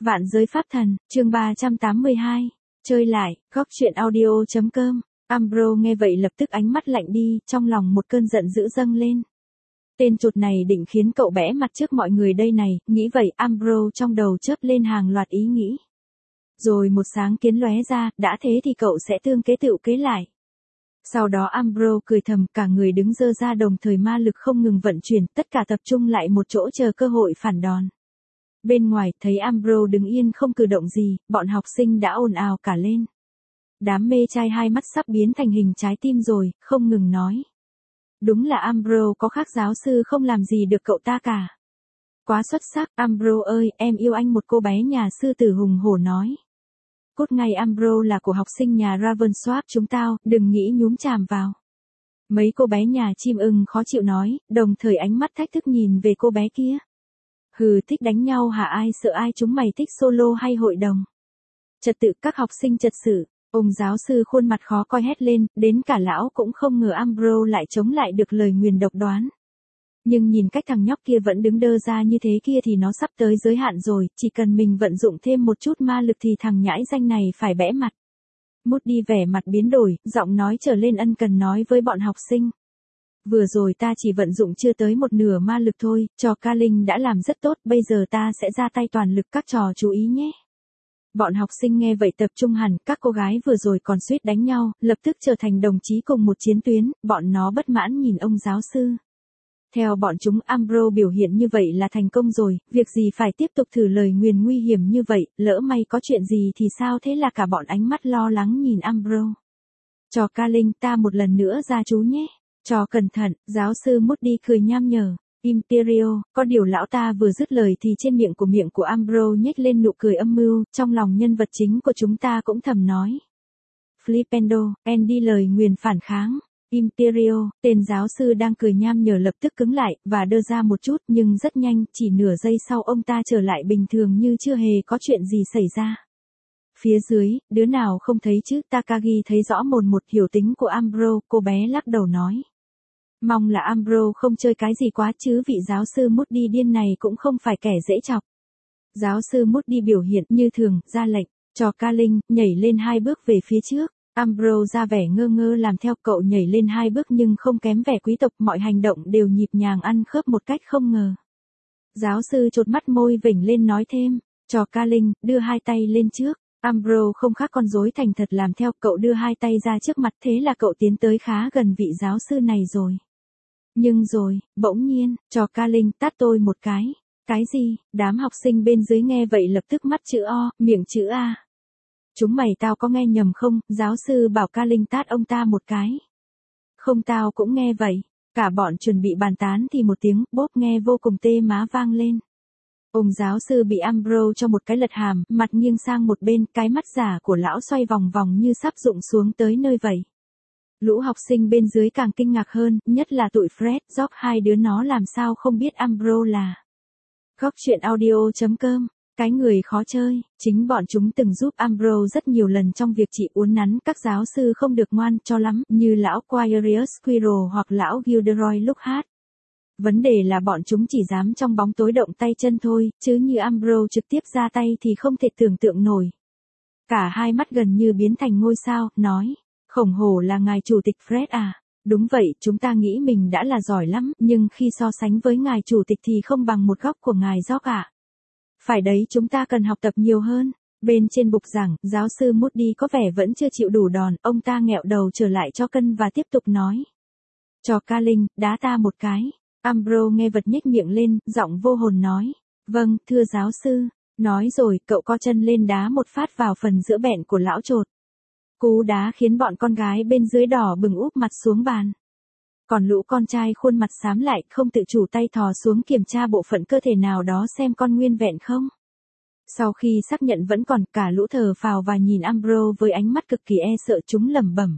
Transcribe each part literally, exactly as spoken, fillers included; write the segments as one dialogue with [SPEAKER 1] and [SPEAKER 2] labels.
[SPEAKER 1] Vạn giới pháp thần, chương ba trăm tám mươi hai. Chơi lại, góc truyện audio chấm com. Ambro nghe vậy lập tức ánh mắt lạnh đi, trong lòng một cơn giận dữ dâng lên. Tên chuột này định khiến cậu bẽ mặt trước mọi người đây này, nghĩ vậy Ambro trong đầu chớp lên hàng loạt ý nghĩ. Rồi một sáng kiến lóe ra, đã thế thì cậu sẽ tương kế tựu kế lại. Sau đó Ambro cười thầm, cả người đứng dơ ra đồng thời ma lực không ngừng vận chuyển, tất cả tập trung lại một chỗ chờ cơ hội phản đòn. Bên ngoài, thấy Ambro đứng yên không cử động gì, bọn học sinh đã ồn ào cả lên. Đám mê trai hai mắt sắp biến thành hình trái tim rồi, không ngừng nói. Đúng là Ambro có khác giáo sư không làm gì được cậu ta cả. Quá xuất sắc, Ambro ơi, em yêu anh, một cô bé nhà sư tử hùng hổ nói. Cốt ngay, Ambro là của học sinh nhà Ravenswap chúng tao, đừng nghĩ nhúm chàm vào. Mấy cô bé nhà chim ưng khó chịu nói, đồng thời ánh mắt thách thức nhìn về cô bé kia. Hừ, thích đánh nhau hả, ai sợ ai, chúng mày thích solo hay hội đồng? Trật tự, các học sinh trật sự. Ông giáo sư khuôn mặt khó coi hét lên, đến cả lão cũng không ngờ Ambro lại chống lại được lời nguyền độc đoán. Nhưng nhìn cách thằng nhóc kia vẫn đứng đơ ra như thế kia thì nó sắp tới giới hạn rồi, chỉ cần mình vận dụng thêm một chút ma lực thì thằng nhãi danh này phải bẽ mặt. Moody vẻ mặt biến đổi, giọng nói trở lên ân cần nói với bọn học sinh. Vừa rồi ta chỉ vận dụng chưa tới một nửa ma lực thôi, trò ca linh đã làm rất tốt, bây giờ ta sẽ ra tay toàn lực, các trò chú ý nhé. Bọn học sinh nghe vậy tập trung hẳn, các cô gái vừa rồi còn suýt đánh nhau, lập tức trở thành đồng chí cùng một chiến tuyến, bọn nó bất mãn nhìn ông giáo sư. Theo bọn chúng, Ambro biểu hiện như vậy là thành công rồi, việc gì phải tiếp tục thử lời nguyền nguy hiểm như vậy, lỡ may có chuyện gì thì sao, thế là cả bọn ánh mắt lo lắng nhìn Ambro. Trò ca linh, ta một lần nữa ra chú nhé. Trò cẩn thận, giáo sư Moody cười nham nhở. Imperio, có điều lão ta vừa dứt lời thì trên miệng của miệng của Ambro nhếch lên nụ cười âm mưu, trong lòng nhân vật chính của chúng ta cũng thầm nói. Flipendo, Andy lời nguyền phản kháng. Imperio, tên giáo sư đang cười nham nhở lập tức cứng lại, và đơ ra một chút, nhưng rất nhanh, chỉ nửa giây sau ông ta trở lại bình thường như chưa hề có chuyện gì xảy ra. Phía dưới, đứa nào không thấy chứ, Takagi thấy rõ mồn một hiểu tính của Ambro, cô bé lắc đầu nói. Mong là Ambro không chơi cái gì quá chứ, vị giáo sư Moody điên này cũng không phải kẻ dễ chọc. Giáo sư Moody biểu hiện như thường, ra lệnh, trò ca linh, nhảy lên hai bước về phía trước. Ambro ra vẻ ngơ ngơ làm theo, cậu nhảy lên hai bước nhưng không kém vẻ quý tộc, mọi hành động đều nhịp nhàng ăn khớp một cách không ngờ. Giáo sư chột mắt môi vểnh lên nói thêm, trò ca linh, đưa hai tay lên trước. Ambro không khác con rối thành thật làm theo, cậu đưa hai tay ra trước mặt, thế là cậu tiến tới khá gần vị giáo sư này rồi. Nhưng rồi, bỗng nhiên, trò ca linh tát tôi một cái. Cái gì? Đám học sinh bên dưới nghe vậy lập tức mắt chữ O, miệng chữ A. Chúng mày, tao có nghe nhầm không? Giáo sư bảo ca linh tát ông ta một cái. Không, tao cũng nghe vậy. Cả bọn chuẩn bị bàn tán thì một tiếng bốp nghe vô cùng tê má vang lên. Ông giáo sư bị Ambro cho một cái lật hàm, mặt nghiêng sang một bên, cái mắt giả của lão xoay vòng vòng như sắp rụng xuống tới nơi vậy. Lũ học sinh bên dưới càng kinh ngạc hơn, nhất là tụi Fred, George, hai đứa nó làm sao không biết Ambro là. Góc truyện audio chấm com, cái người khó chơi, chính bọn chúng từng giúp Ambro rất nhiều lần trong việc chỉ uốn nắn các giáo sư không được ngoan cho lắm, như lão Quirius Squirrel hoặc lão Gilderoy lúc hát. Vấn đề là bọn chúng chỉ dám trong bóng tối động tay chân thôi, chứ như Ambro trực tiếp ra tay thì không thể tưởng tượng nổi. Cả hai mắt gần như biến thành ngôi sao, nói, khổng hổ là ngài chủ tịch Fred à? Đúng vậy, chúng ta nghĩ mình đã là giỏi lắm, nhưng khi so sánh với ngài chủ tịch thì không bằng một góc của ngài George ạ. Phải đấy, chúng ta cần học tập nhiều hơn. Bên trên bục giảng, giáo sư Moody có vẻ vẫn chưa chịu đủ đòn, ông ta nghẹo đầu trở lại cho cân và tiếp tục nói. Trò ca linh, đá ta một cái. Ambro nghe vật nhếch miệng lên, giọng vô hồn nói. Vâng, thưa giáo sư. Nói rồi, cậu co chân lên đá một phát vào phần giữa bẹn của lão chột. Cú đá khiến bọn con gái bên dưới đỏ bừng úp mặt xuống bàn. Còn lũ con trai khuôn mặt xám lại, không tự chủ tay thò xuống kiểm tra bộ phận cơ thể nào đó xem con nguyên vẹn không. Sau khi xác nhận vẫn còn, cả lũ thờ phào và nhìn Ambro với ánh mắt cực kỳ e sợ, chúng lẩm bẩm.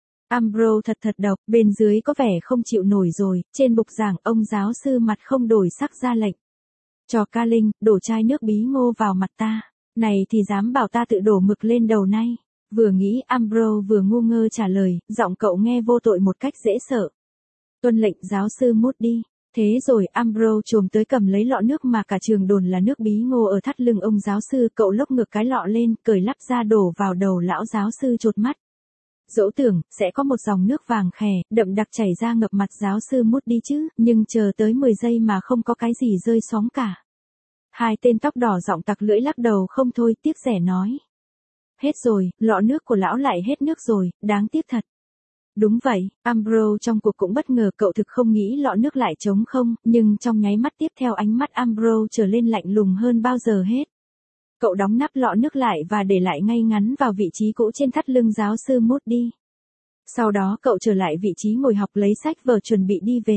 [SPEAKER 1] Ambro thật thật độc, bên dưới có vẻ không chịu nổi rồi. Trên bục giảng, ông giáo sư mặt không đổi sắc ra lệnh. Trò ca linh, đổ chai nước bí ngô vào mặt ta. Này thì dám bảo ta tự đổ mực lên đầu nay. Vừa nghĩ, Ambro vừa ngu ngơ trả lời, giọng cậu nghe vô tội một cách dễ sợ. Tuân lệnh giáo sư Moody. Thế rồi Ambrose chồm tới cầm lấy lọ nước mà cả trường đồn là nước bí ngô ở thắt lưng ông giáo sư, cậu lốc ngược cái lọ lên, cởi lắp ra đổ vào đầu lão giáo sư chột mắt. Dẫu tưởng, sẽ có một dòng nước vàng khè, đậm đặc chảy ra ngập mặt giáo sư Moody chứ, nhưng chờ tới mười giây mà không có cái gì rơi xóng cả. Hai tên tóc đỏ giọng tặc lưỡi lắc đầu không thôi, tiếc rẻ nói. Hết rồi, lọ nước của lão lại hết nước rồi, đáng tiếc thật. Đúng vậy, Ambrose trong cuộc cũng bất ngờ, cậu thực không nghĩ lọ nước lại trống không, nhưng trong nháy mắt tiếp theo ánh mắt Ambrose trở lên lạnh lùng hơn bao giờ hết. Cậu đóng nắp lọ nước lại và để lại ngay ngắn vào vị trí cũ trên thắt lưng giáo sư Moody. Sau đó cậu trở lại vị trí ngồi học lấy sách vở chuẩn bị đi về.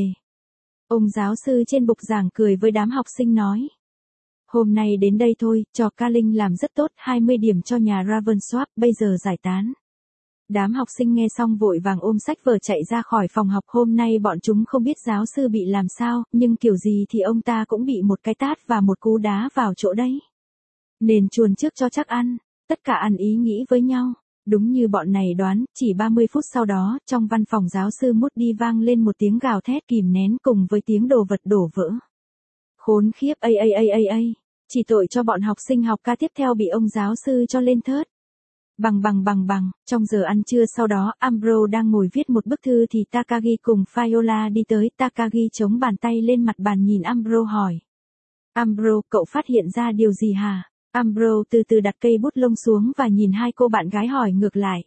[SPEAKER 1] Ông giáo sư trên bục giảng cười với đám học sinh nói. Hôm nay đến đây thôi, trò Carling làm rất tốt, hai mươi điểm cho nhà Ravensworth, bây giờ giải tán. Đám học sinh nghe xong vội vàng ôm sách vở chạy ra khỏi phòng học. Hôm nay bọn chúng không biết giáo sư bị làm sao, nhưng kiểu gì thì ông ta cũng bị một cái tát và một cú đá vào chỗ đấy. Nên chuồn trước cho chắc ăn, tất cả ăn ý nghĩ với nhau. Đúng như bọn này đoán, chỉ ba mươi phút sau đó, trong văn phòng giáo sư Moody vang lên một tiếng gào thét kìm nén cùng với tiếng đồ vật đổ vỡ. Khốn khiếp, a a a a a, chỉ tội cho bọn học sinh học ca tiếp theo bị ông giáo sư cho lên thớt. Bằng bằng bằng bằng, trong giờ ăn trưa sau đó, Ambrose đang ngồi viết một bức thư thì Takagi cùng Viola đi tới. Takagi chống bàn tay lên mặt bàn nhìn Ambrose hỏi. Ambrose, cậu phát hiện ra điều gì hả? Ambrose từ từ đặt cây bút lông xuống và nhìn hai cô bạn gái hỏi ngược lại.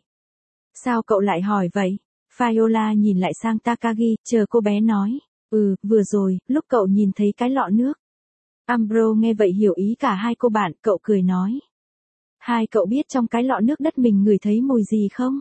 [SPEAKER 1] Sao cậu lại hỏi vậy? Viola nhìn lại sang Takagi, chờ cô bé nói. Ừ, vừa rồi, lúc cậu nhìn thấy cái lọ nước. Ambrose nghe vậy hiểu ý cả hai cô bạn, cậu cười nói. Hai cậu biết trong cái lọ nước đất mình ngửi thấy mùi gì không?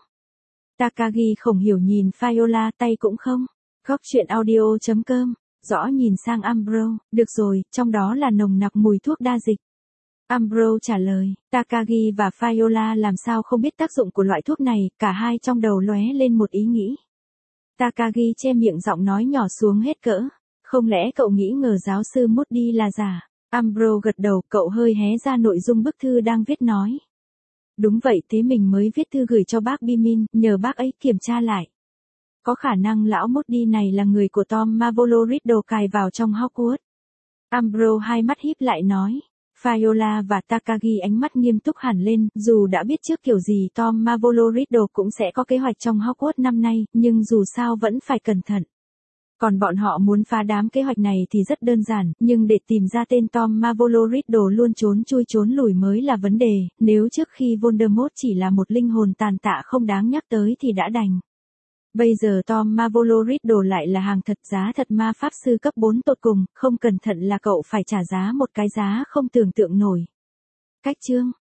[SPEAKER 1] Takagi không hiểu nhìn Viola, tay cũng không. Góc chuyện audio chấm com, rõ nhìn sang Ambrose, được rồi, trong đó là nồng nặc mùi thuốc đa dịch. Ambrose trả lời, Takagi và Viola làm sao không biết tác dụng của loại thuốc này, cả hai trong đầu lóe lên một ý nghĩ. Takagi che miệng giọng nói nhỏ xuống hết cỡ. Không lẽ cậu nghĩ ngờ giáo sư Moody là giả? Ambrose gật đầu, cậu hơi hé ra nội dung bức thư đang viết nói. Đúng vậy, thế mình mới viết thư gửi cho bác Bimin, nhờ bác ấy kiểm tra lại. Có khả năng lão Moody này là người của Tom Marvolo Riddle cài vào trong Hogwarts. Ambrose hai mắt híp lại nói. Viola và Takagi ánh mắt nghiêm túc hẳn lên, dù đã biết trước kiểu gì Tom Marvolo Riddle cũng sẽ có kế hoạch trong Hogwarts năm nay, nhưng dù sao vẫn phải cẩn thận. Còn bọn họ muốn phá đám kế hoạch này thì rất đơn giản, nhưng để tìm ra tên Tom Marvolo Riddle luôn trốn chui trốn lùi mới là vấn đề, nếu trước khi Voldemort chỉ là một linh hồn tàn tạ không đáng nhắc tới thì đã đành. Bây giờ Tom Marvolo Riddle lại là hàng thật giá thật ma pháp sư cấp bốn tột cùng, không cẩn thận là cậu phải trả giá một cái giá không tưởng tượng nổi. Cách chương